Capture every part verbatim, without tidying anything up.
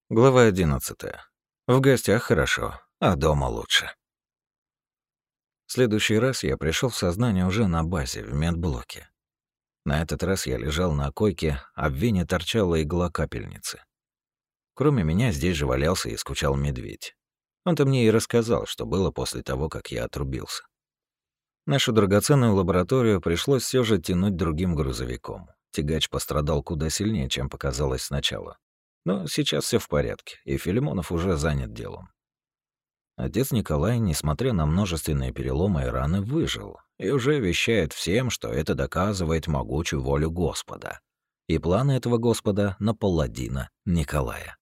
Глава одиннадцатая. В гостях хорошо, а дома лучше. В следующий раз я пришел в сознание уже на базе, в медблоке. На этот раз я лежал на койке, а в вене торчала игла капельницы. Кроме меня здесь же валялся и скучал медведь. Он-то мне и рассказал, что было после того, как я отрубился. Нашу драгоценную лабораторию пришлось все же тянуть другим грузовиком. Тягач пострадал куда сильнее, чем показалось сначала. Но сейчас все в порядке, и Филимонов уже занят делом. Отец Николай, несмотря на множественные переломы и раны, выжил и уже вещает всем, что это доказывает могучую волю Господа и планы этого Господа на палладина Николая.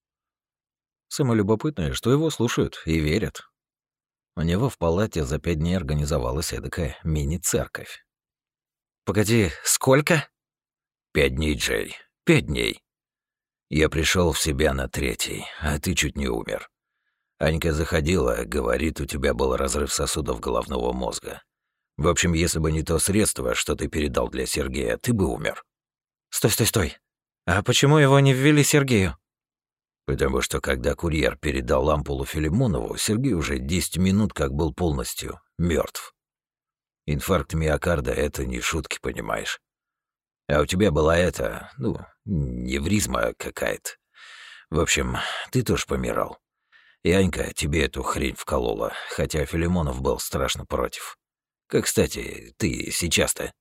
Самое любопытное, что его слушают и верят. У него в палате за пять дней организовалась эдакая мини-церковь. «Погоди, сколько?» «Пять дней, Джей, пять дней. Я пришел в себя на третий, а ты чуть не умер. Анька заходила, говорит, у тебя был разрыв сосудов головного мозга. В общем, если бы не то средство, что ты передал для Сергея, ты бы умер». «Стой, стой, стой. А почему его не ввели Сергею?» «Потому что, когда курьер передал ампулу Филимонову, Сергей уже десять минут как был полностью мертв. Инфаркт миокарда — это не шутки, понимаешь. А у тебя была эта, ну, невризма какая-то. В общем, ты тоже помирал. И Анька тебе эту хрень вколола, хотя Филимонов был страшно против. Как, кстати, ты сейчас-то?»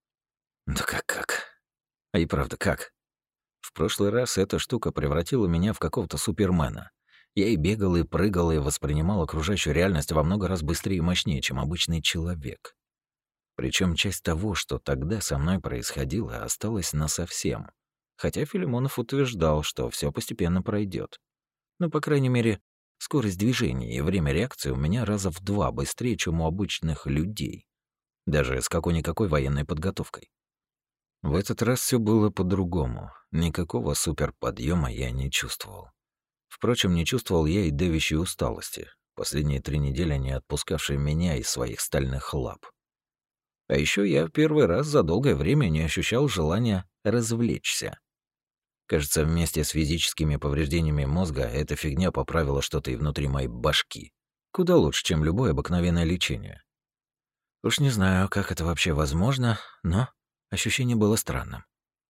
«Да как-как? А и правда, как? В прошлый раз эта штука превратила меня в какого-то супермена. Я и бегал, и прыгал, и воспринимал окружающую реальность во много раз быстрее и мощнее, чем обычный человек. Причем часть того, что тогда со мной происходило, осталась насовсем. Хотя Филимонов утверждал, что все постепенно пройдет. Ну, по крайней мере, скорость движения и время реакции у меня раза в два быстрее, чем у обычных людей. Даже с какой-никакой военной подготовкой. В этот раз все было по-другому. Никакого суперподъема я не чувствовал. Впрочем, не чувствовал я и давящей усталости, последние три недели не отпускавшей меня из своих стальных лап. А еще я первый раз за долгое время не ощущал желания развлечься. Кажется, вместе с физическими повреждениями мозга эта фигня поправила что-то и внутри моей башки. Куда лучше, чем любое обыкновенное лечение. Уж не знаю, как это вообще возможно, но ощущение было странным.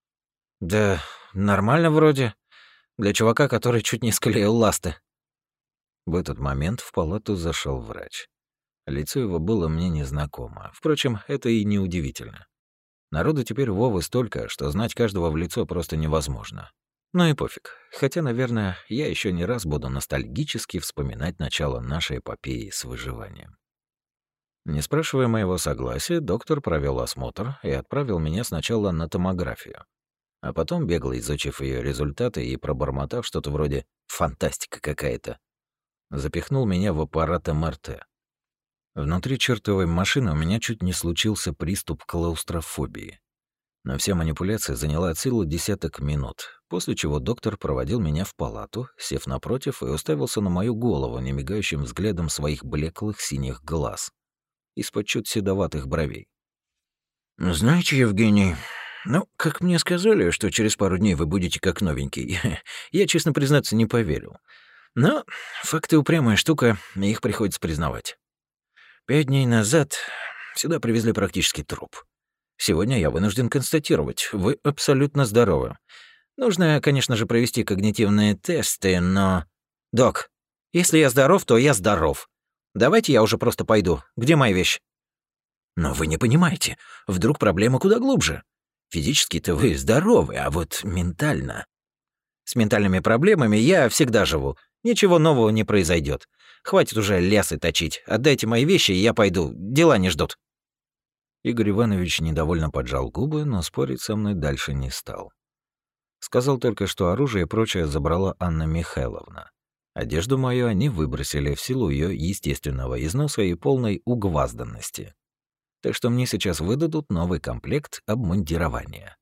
«Да нормально вроде. Для чувака, который чуть не склеил ласты». В этот момент в палату зашел врач. Лицо его было мне незнакомо. Впрочем, это и не удивительно. Народу теперь Вовы столько, что знать каждого в лицо просто невозможно. Ну и пофиг. Хотя, наверное, я еще не раз буду ностальгически вспоминать начало нашей эпопеи с выживанием. Не спрашивая моего согласия, доктор провел осмотр и отправил меня сначала на томографию. А потом, бегло изучив ее результаты и пробормотав что-то вроде «фантастика какая-то», запихнул меня в аппарат эм эр тэ. Внутри чертовой машины у меня чуть не случился приступ клаустрофобии. Но вся манипуляция заняла от силы десяток минут, после чего доктор проводил меня в палату, сев напротив и уставился на мою голову немигающим взглядом своих блеклых синих глаз из-под чуть седоватых бровей. «Знаете, Евгений, ну, как мне сказали, что через пару дней вы будете как новенький, я, честно признаться, не поверил. Но факты упрямая штука, и их приходится признавать. Пять дней назад сюда привезли практически труп. Сегодня я вынужден констатировать, вы абсолютно здоровы. Нужно, конечно же, провести когнитивные тесты, но... Док, если я здоров, то я здоров. Давайте я уже просто пойду. Где моя вещь? Но вы не понимаете, вдруг проблема куда глубже. Физически-то вы здоровы, а вот ментально... С ментальными проблемами я всегда живу. Ничего нового не произойдет. Хватит уже лясы точить. Отдайте мои вещи, и я пойду. Дела не ждут». Игорь Иванович недовольно поджал губы, но спорить со мной дальше не стал. Сказал только, что оружие и прочее забрала Анна Михайловна. Одежду мою они выбросили в силу ее естественного износа и полной угвазданности. Так что мне сейчас выдадут новый комплект обмундирования.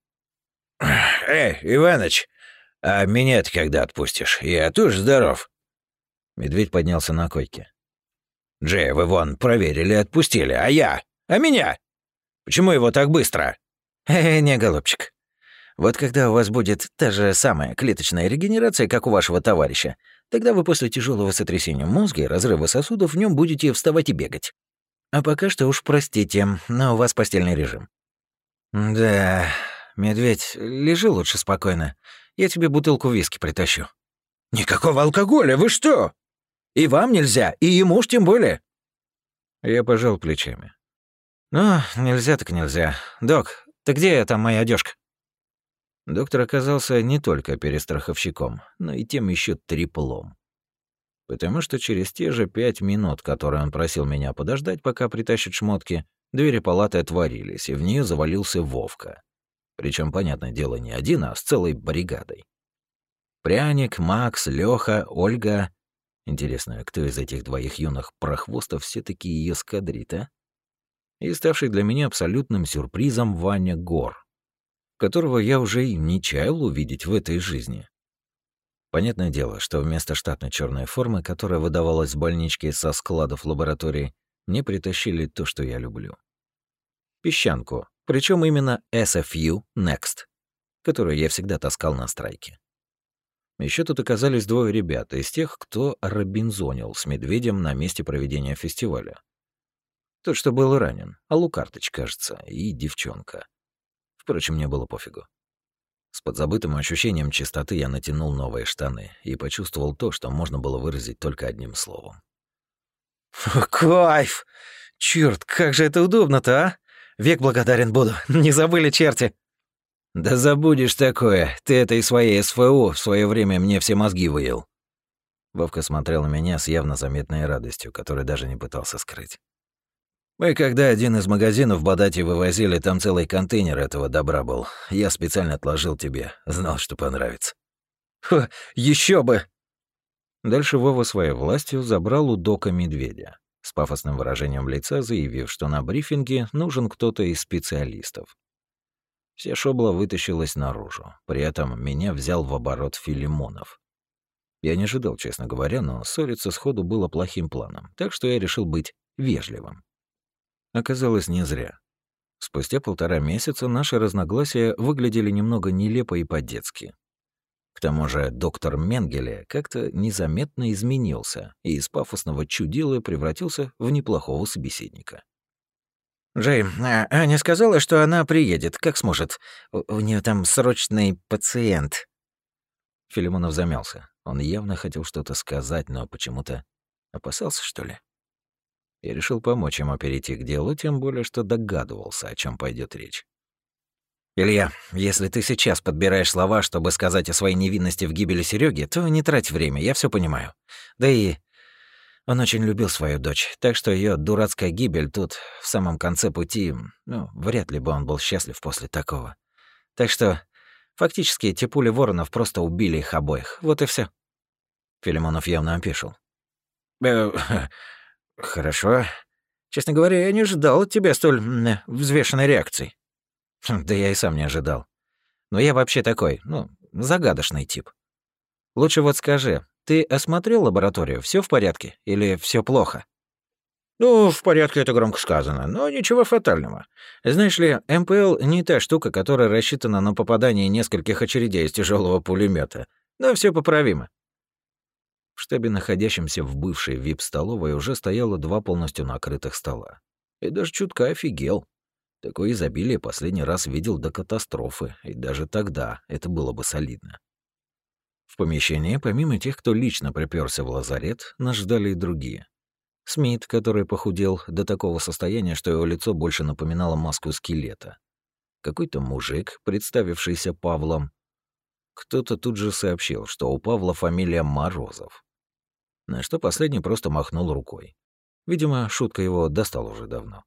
«Эй, Иваныч, а меня-то когда отпустишь? Я тоже здоров». Медведь поднялся на койке. «Джей, вы вон проверили, отпустили, а я? А меня? Почему его так быстро?» «Э, не, голубчик. Вот когда у вас будет та же самая клеточная регенерация, как у вашего товарища, тогда вы после тяжелого сотрясения мозга и разрыва сосудов в нем будете вставать и бегать. А пока что уж простите, но у вас постельный режим. Да, медведь, лежи лучше спокойно. Я тебе бутылку виски притащу. Никакого алкоголя, вы что? И вам нельзя, и ему уж тем более. Я пожал плечами. Ну, нельзя так нельзя. Док, ты где там моя одежка? Доктор оказался не только перестраховщиком, но и тем еще триплом. Потому что через те же пять минут, которые он просил меня подождать, пока притащат шмотки, двери палаты отворились, и в нее завалился Вовка. Причем, понятное дело, не один, а с целой бригадой. Пряник, Макс, Лёха, Ольга. Интересно, кто из этих двоих юных прохвостов все таки ее скадрит, а? И ставший для меня абсолютным сюрпризом Ваня Гор, которого я уже и не чаял увидеть в этой жизни. Понятное дело, что вместо штатной черной формы, которая выдавалась в больничке со складов лаборатории, мне притащили то, что я люблю. Песчанку, причем именно эс эф ю Next, которую я всегда таскал на страйке. Еще тут оказались двое ребят из тех, кто робинзонил с медведем на месте проведения фестиваля. Тот, что был ранен, Алукартыч, кажется, и девчонка. Впрочем, мне было пофигу. С подзабытым ощущением чистоты я натянул новые штаны и почувствовал то, что можно было выразить только одним словом. Кайф! Чёрт, как же это удобно-то, а? Век благодарен буду. Не забыли, черти. Да забудешь такое. Ты этой своей эс эф у в свое время мне все мозги выел. Вовка смотрел на меня с явно заметной радостью, которую даже не пытался скрыть. Мы когда один из магазинов в Бадате вывозили, там целый контейнер этого добра был. Я специально отложил тебе, знал, что понравится. Ха, еще бы! Дальше Вова своей властью забрал у Дока медведя, с пафосным выражением лица заявив, что на брифинге нужен кто-то из специалистов. Вся шобла вытащилась наружу, при этом меня взял в оборот Филимонов. Я не ожидал, честно говоря, но ссориться сходу было плохим планом, так что я решил быть вежливым. Оказалось, не зря. Спустя полтора месяца наши разногласия выглядели немного нелепо и по-детски. К тому же доктор Менгеле как-то незаметно изменился и из пафосного чудила превратился в неплохого собеседника. «Джей, а Аня сказала, что она приедет, как сможет. У, у нее там срочный пациент». Филимонов замялся. Он явно хотел что-то сказать, но почему-то опасался, что ли. Я решил помочь ему перейти к делу, тем более, что догадывался, о чем пойдет речь. «Илья, если ты сейчас подбираешь слова, чтобы сказать о своей невинности в гибели Серёги, то не трать время, я все понимаю. Да и он очень любил свою дочь, так что ее дурацкая гибель тут, в самом конце пути, ну, вряд ли бы он был счастлив после такого. Так что фактически эти пули воронов просто убили их обоих, вот и все. Филимонов явно опешил. Э, «Хорошо. Честно говоря, я не ожидал от тебя столь взвешенной реакции». «Да я и сам не ожидал. Но я вообще такой, ну, загадочный тип. Лучше вот скажи, ты осмотрел лабораторию, все в порядке или все плохо?» «Ну, в порядке это громко сказано, но ничего фатального. Знаешь ли, эм пэ эл не та штука, которая рассчитана на попадание нескольких очередей из тяжелого пулемета, но все поправимо». В штабе, находящемся в бывшей вип-столовой, уже стояло два полностью накрытых стола. И даже чутка офигел. Такое изобилие последний раз видел до катастрофы, и даже тогда это было бы солидно. В помещении, помимо тех, кто лично припёрся в лазарет, нас ждали и другие. Смит, который похудел до такого состояния, что его лицо больше напоминало маску скелета. Какой-то мужик, представившийся Павлом. Кто-то тут же сообщил, что у Павла фамилия Морозов. На что последний просто махнул рукой. Видимо, шутка его достала уже давно.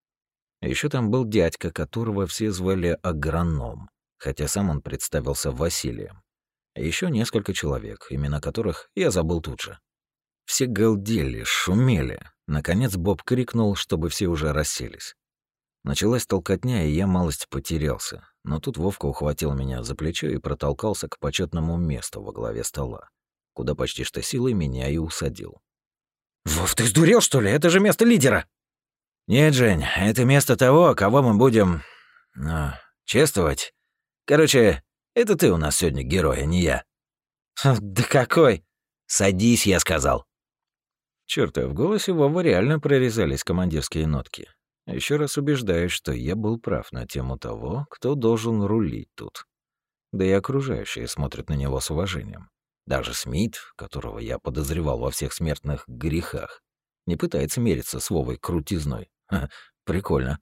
Еще там был дядька, которого все звали Агроном, хотя сам он представился Василием. Еще несколько человек, имена которых я забыл тут же. Все галдели, шумели. Наконец Боб крикнул, чтобы все уже расселись. Началась толкотня, и я малость потерялся. Но тут Вовка ухватил меня за плечо и протолкался к почетному месту во главе стола, куда почти что силой меня и усадил. «Вов, ты сдурел, что ли? Это же место лидера!» «Нет, Жень, это место того, кого мы будем... Ну, чествовать Короче, это ты у нас сегодня герой, а не я». «Да какой?» «Садись», я сказал. Чёрт, а в голосе Вовы реально прорезались командирские нотки. Еще раз убеждаюсь, что я был прав на тему того, кто должен рулить тут. Да и окружающие смотрят на него с уважением. Даже Смит, которого я подозревал во всех смертных грехах, не пытается мериться с Вовой крутизной. Ха, прикольно.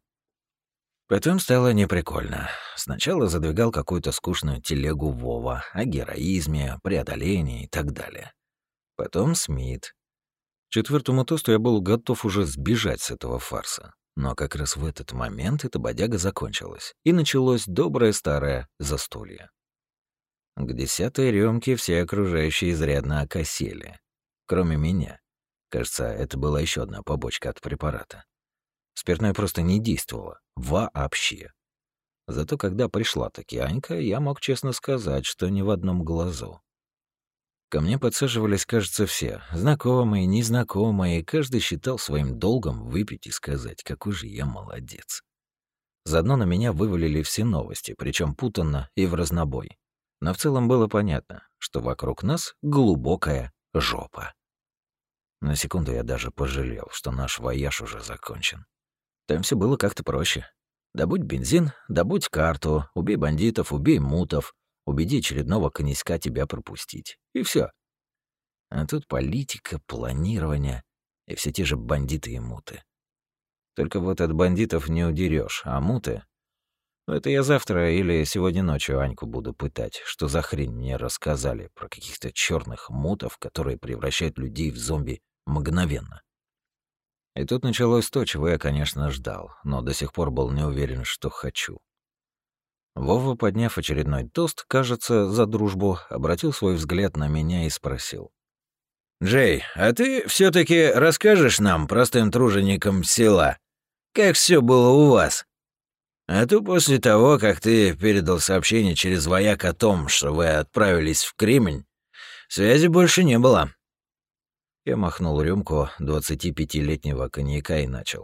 Потом стало неприкольно. Сначала задвигал какую-то скучную телегу Вова о героизме, преодолении и так далее. Потом Смит. К четвертому тосту я был готов уже сбежать с этого фарса. Но как раз в этот момент эта бодяга закончилась, и началось доброе старое застолье. К десятой рюмке все окружающие изрядно окосели. Кроме меня. Кажется, это была еще одна побочка от препарата. Спиртное просто не действовало. Вообще. Зато когда пришла таки Анька, я мог честно сказать, что ни в одном глазу. Ко мне подсаживались, кажется, все. Знакомые, незнакомые, и каждый считал своим долгом выпить и сказать, какой же я молодец. Заодно на меня вывалили все новости, причем путанно и в разнобой. Но в целом было понятно, что вокруг нас глубокая жопа. На секунду я даже пожалел, что наш вояж уже закончен. Там все было как-то проще. Добудь бензин, добудь карту, убей бандитов, убей мутов, убеди очередного коньяка тебя пропустить. И все. А тут политика, планирование и все те же бандиты и муты. Только вот от бандитов не удерешь, а муты... Это я завтра или сегодня ночью Аньку буду пытать, что за хрень мне рассказали про каких-то черных мутов, которые превращают людей в зомби мгновенно. И тут началось то, чего я, конечно, ждал, но до сих пор был не уверен, что хочу. Вова, подняв очередной тост, кажется, за дружбу, обратил свой взгляд на меня и спросил. «Джей, а ты все таки расскажешь нам, простым труженикам села, как все было у вас? А то после того, как ты передал сообщение через вояк о том, что вы отправились в Кремень, связи больше не было». Я махнул рюмку двадцатипятилетнего коньяка и начал.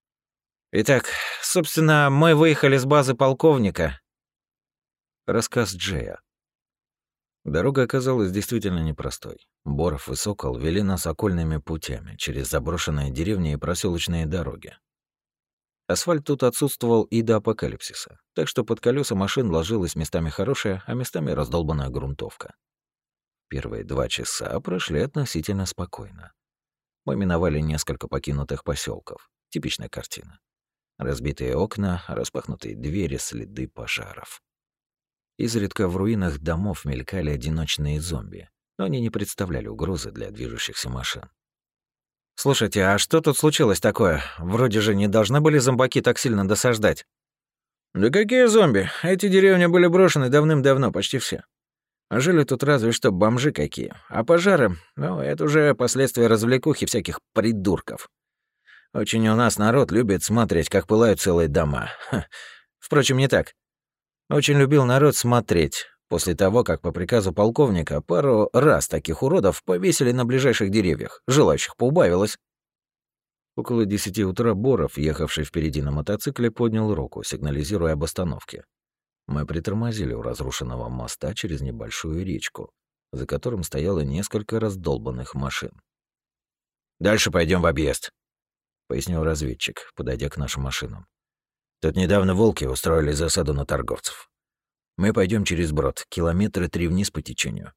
«Итак, собственно, мы выехали с базы полковника». Рассказ Джея. Дорога оказалась действительно непростой. Боров и Сокол вели нас окольными путями через заброшенные деревни и проселочные дороги. Асфальт тут отсутствовал и до апокалипсиса, так что под колеса машин ложилась местами хорошая, а местами раздолбанная грунтовка. Первые два часа прошли относительно спокойно. Мы миновали несколько покинутых поселков. Типичная картина. Разбитые окна, распахнутые двери, следы пожаров. Изредка в руинах домов мелькали одиночные зомби, но они не представляли угрозы для движущихся машин. «Слушайте, а что тут случилось такое? Вроде же не должны были зомбаки так сильно досаждать». «Да какие зомби? Эти деревни были брошены давным-давно, почти все. А жили тут разве что бомжи какие. А пожары, ну, это уже последствия развлекухи всяких придурков. Очень у нас народ любит смотреть, как пылают целые дома. Ха. Впрочем, не так. Очень любил народ смотреть, после того, как по приказу полковника пару раз таких уродов повесили на ближайших деревьях. Желающих поубавилось». Около десяти утра Боров, ехавший впереди на мотоцикле, поднял руку, сигнализируя об остановке. Мы притормозили у разрушенного моста через небольшую речку, за которым стояло несколько раздолбанных машин. «Дальше пойдем в объезд», — пояснил разведчик, подойдя к нашим машинам. «Тут недавно волки устроили засаду на торговцев. Мы пойдем через брод, километры три вниз по течению».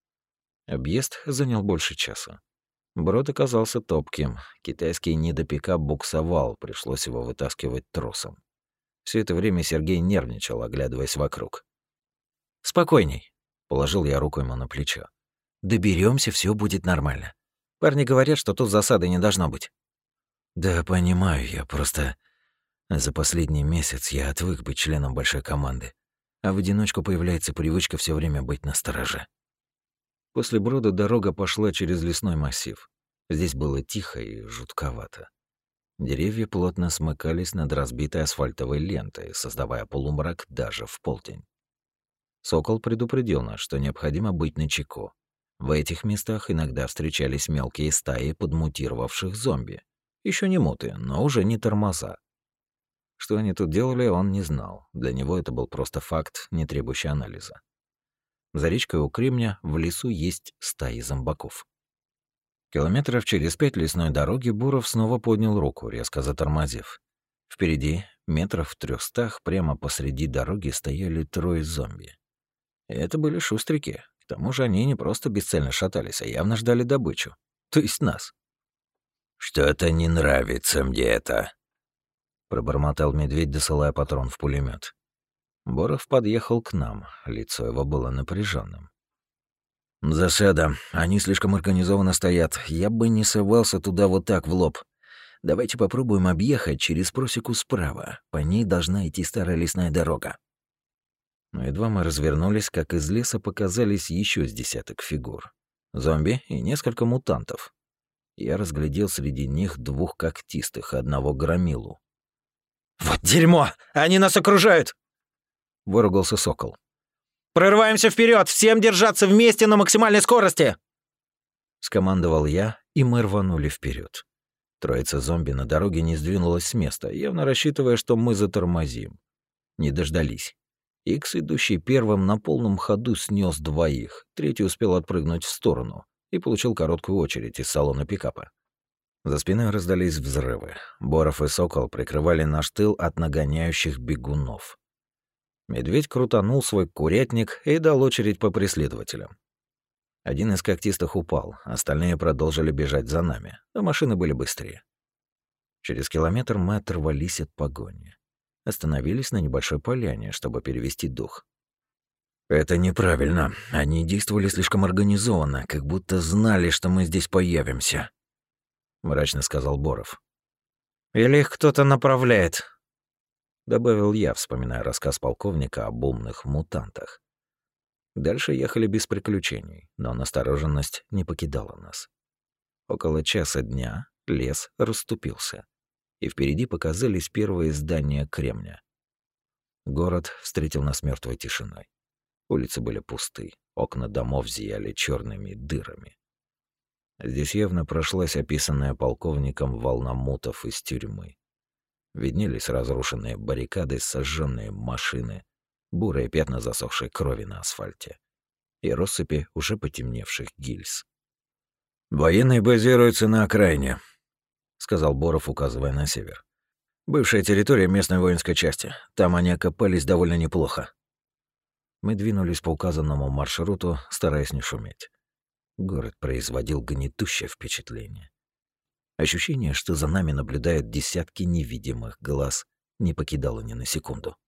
Объезд занял больше часа. Брод оказался топким, китайский недопикап буксовал, пришлось его вытаскивать тросом. Все это время Сергей нервничал, оглядываясь вокруг. «Спокойней», — положил я руку ему на плечо. Доберемся, все будет нормально. Парни говорят, что тут засады не должно быть». «Да, понимаю, я просто... За последний месяц я отвык быть членом большой команды, а в одиночку появляется привычка все время быть настороже». После Брода дорога пошла через лесной массив. Здесь было тихо и жутковато. Деревья плотно смыкались над разбитой асфальтовой лентой, создавая полумрак даже в полдень. Сокол предупредил нас, что необходимо быть начеку. В этих местах иногда встречались мелкие стаи подмутировавших зомби. Еще не муты, но уже не тормоза. Что они тут делали, он не знал. Для него это был просто факт, не требующий анализа. За речкой у Кремня в лесу есть стаи зомбаков. Километров через пять лесной дороги Буров снова поднял руку, резко затормозив. Впереди, метров в трехстах, прямо посреди дороги стояли трое зомби. И это были шустрики. К тому же они не просто бесцельно шатались, а явно ждали добычу. То есть нас. «Что-то не нравится мне это», — пробормотал медведь, досылая патрон в пулемет. Боров подъехал к нам, лицо его было напряженным. «Засада. Они слишком организованно стоят. Я бы не совался туда вот так в лоб. Давайте попробуем объехать через просеку справа. По ней должна идти старая лесная дорога». Но едва мы развернулись, как из леса показались еще с десяток фигур. Зомби и несколько мутантов. Я разглядел среди них двух когтистых и одного громилу. «Вот дерьмо! Они нас окружают!» — выругался сокол. «Прорываемся вперед! Всем держаться вместе на максимальной скорости!» Скомандовал я, и мы рванули вперед. Троица зомби на дороге не сдвинулась с места, явно рассчитывая, что мы затормозим. Не дождались. Икс, идущий первым, на полном ходу снес двоих, третий успел отпрыгнуть в сторону и получил короткую очередь из салона пикапа. За спиной раздались взрывы. Боров и Сокол прикрывали наш тыл от нагоняющих бегунов. Медведь крутанул свой курятник и дал очередь по преследователям. Один из когтистых упал, остальные продолжили бежать за нами, а машины были быстрее. Через километр мы оторвались от погони. Остановились на небольшой поляне, чтобы перевести дух. «Это неправильно. Они действовали слишком организованно, как будто знали, что мы здесь появимся», — мрачно сказал Боров. «Или их кто-то направляет», — добавил я, вспоминая рассказ полковника об умных мутантах. Дальше ехали без приключений, но настороженность не покидала нас. Около часа дня лес расступился, и впереди показались первые здания Кремня. Город встретил нас мертвой тишиной. Улицы были пусты, окна домов зияли черными дырами. Здесь явно прошлась описанная полковником волна мутов из тюрьмы. Виднелись разрушенные баррикады, сожженные машины, бурые пятна засохшей крови на асфальте и россыпи уже потемневших гильз. «Военные базируются на окраине», — сказал Боров, указывая на север. «Бывшая территория местной воинской части. Там они окопались довольно неплохо». Мы двинулись по указанному маршруту, стараясь не шуметь. Город производил гнетущее впечатление. Ощущение, что за нами наблюдают десятки невидимых глаз, не покидало ни на секунду.